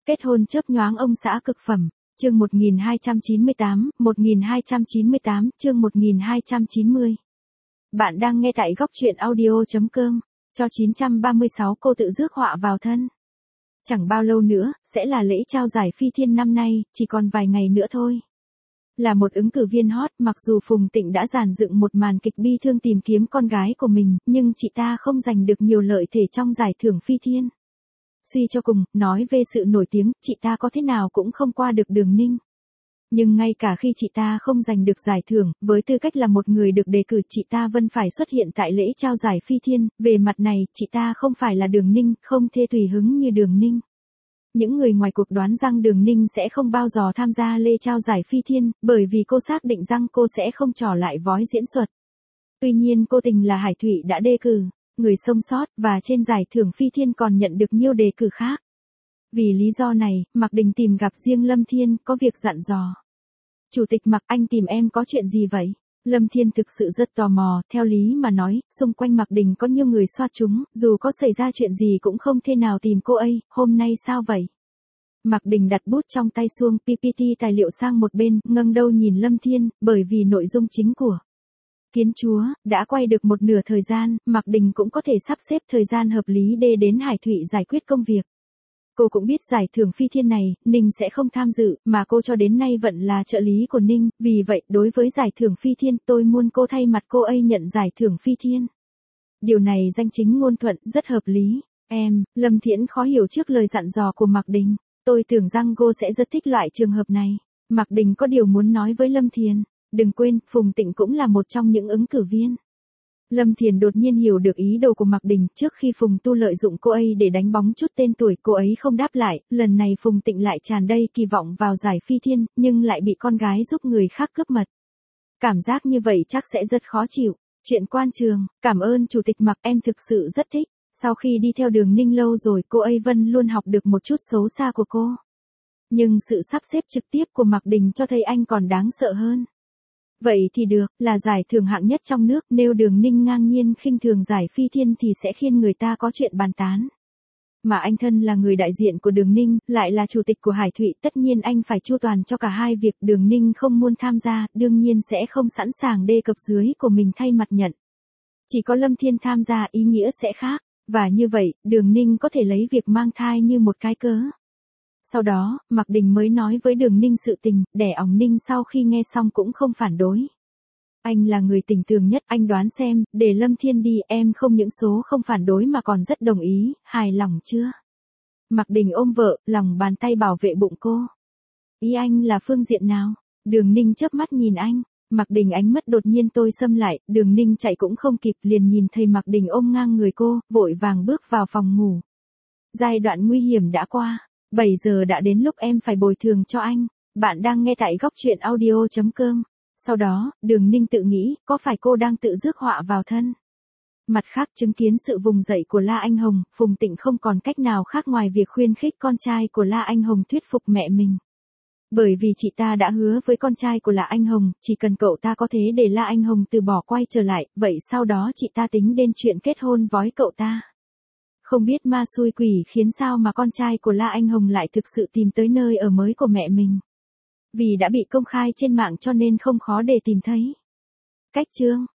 Kết hôn chớp nhoáng ông xã cực phẩm, chương 1298, chương 1290. Bạn đang nghe tại góc truyện audio.com, cho 936 cô tự rước họa vào thân. Chẳng bao lâu nữa, sẽ là lễ trao giải Phi Thiên năm nay, chỉ còn vài ngày nữa thôi. Là một ứng cử viên hot, mặc dù Phùng Tịnh đã dàn dựng một màn kịch bi thương tìm kiếm con gái của mình, nhưng chị ta không giành được nhiều lợi thế trong giải thưởng Phi Thiên. Suy cho cùng, nói về sự nổi tiếng, chị ta có thế nào cũng không qua được Đường Ninh. Nhưng ngay cả khi chị ta không giành được giải thưởng, với tư cách là một người được đề cử, chị ta vẫn phải xuất hiện tại lễ trao giải Phi Thiên. Về mặt này, chị ta không phải là Đường Ninh, không thể tùy hứng như Đường Ninh. Những người ngoài cuộc đoán rằng Đường Ninh sẽ không bao giờ tham gia lễ trao giải Phi Thiên, bởi vì cô xác định rằng cô sẽ không trò lại vói diễn xuất. Tuy nhiên cô tình là Hải Thụy đã đề cử người sống sót, và trên giải thưởng Phi Thiên còn nhận được nhiều đề cử khác. Vì lý do này, Mạc Đình tìm gặp riêng Lâm Thiên, có việc dặn dò. Chủ tịch Mạc, anh tìm em có chuyện gì vậy? Lâm Thiên thực sự rất tò mò, theo lý mà nói, xung quanh Mạc Đình có nhiều người xoa chúng, dù có xảy ra chuyện gì cũng không thể nào tìm cô ấy, hôm nay sao vậy? Mạc Đình đặt bút trong tay xuống PPT tài liệu sang một bên, ngẩng đầu nhìn Lâm Thiên, bởi vì nội dung chính của Kiến Chúa đã quay được một nửa thời gian, Mạc Đình cũng có thể sắp xếp thời gian hợp lý để đến Hải Thụy giải quyết công việc. Cô cũng biết giải thưởng Phi Thiên này, Ninh sẽ không tham dự, mà cô cho đến nay vẫn là trợ lý của Ninh, vì vậy, đối với giải thưởng Phi Thiên, tôi muốn cô thay mặt cô ấy nhận giải thưởng Phi Thiên. Điều này danh chính ngôn thuận, rất hợp lý. Lâm Thiển khó hiểu trước lời dặn dò của Mạc Đình. Tôi tưởng rằng cô sẽ rất thích loại trường hợp này. Mạc Đình có điều muốn nói với Lâm Thiển. Đừng quên, Phùng Tịnh cũng là một trong những ứng cử viên. Lâm Thiển đột nhiên hiểu được ý đồ của Mạc Đình, trước khi Phùng Tu lợi dụng cô ấy để đánh bóng chút tên tuổi, cô ấy không đáp lại, lần này Phùng Tịnh lại tràn đầy kỳ vọng vào giải Phi Thiên, nhưng lại bị con gái giúp người khác cướp mật. Cảm giác như vậy chắc sẽ rất khó chịu. Chuyện quan trường, cảm ơn Chủ tịch Mạc, em thực sự rất thích. Sau khi đi theo Đường Ninh lâu rồi, cô ấy vẫn luôn học được một chút xấu xa của cô. Nhưng sự sắp xếp trực tiếp của Mạc Đình cho thấy anh còn đáng sợ hơn. Vậy thì được, là giải thưởng hạng nhất trong nước, nếu Đường Ninh ngang nhiên khinh thường giải Phi Thiên thì sẽ khiến người ta có chuyện bàn tán. Mà anh thân là người đại diện của Đường Ninh, lại là chủ tịch của Hải Thụy, tất nhiên anh phải chu toàn cho cả hai việc. Đường Ninh không muốn tham gia, đương nhiên sẽ không sẵn sàng đề cập dưới của mình thay mặt nhận. Chỉ có Lâm Thiên tham gia, ý nghĩa sẽ khác, và như vậy, Đường Ninh có thể lấy việc mang thai như một cái cớ. Sau đó, Mạc Đình mới nói với Đường Ninh sự tình, đẻ ỏng Ninh sau khi nghe xong cũng không phản đối. Anh là người tình tường nhất, anh đoán xem, để Lâm Thiên đi, em không những số không phản đối mà còn rất đồng ý, hài lòng chưa? Mạc Đình ôm vợ, lòng bàn tay bảo vệ bụng cô. Ý anh là phương diện nào? Đường Ninh chớp mắt nhìn anh. Mạc Đình ánh mắt đột nhiên tôi xâm lại, Đường Ninh chạy cũng không kịp, liền nhìn thấy Mạc Đình ôm ngang người cô, vội vàng bước vào phòng ngủ. Giai đoạn nguy hiểm đã qua. 7 giờ đã đến lúc em phải bồi thường cho anh. Bạn đang nghe tại góc truyện audio.com. Sau đó, Đường Ninh tự nghĩ, có phải cô đang tự rước họa vào thân? Mặt khác, chứng kiến sự vùng dậy của La Anh Hồng, Phùng Tịnh không còn cách nào khác ngoài việc khuyến khích con trai của La Anh Hồng thuyết phục mẹ mình. Bởi vì chị ta đã hứa với con trai của La Anh Hồng, chỉ cần cậu ta có thể để La Anh Hồng từ bỏ quay trở lại, vậy sau đó chị ta tính đến chuyện kết hôn với cậu ta. Không biết ma xui quỷ khiến sao mà con trai của La Anh Hồng lại thực sự tìm tới nơi ở mới của mẹ mình. Vì đã bị công khai trên mạng cho nên không khó để tìm thấy. Cách chương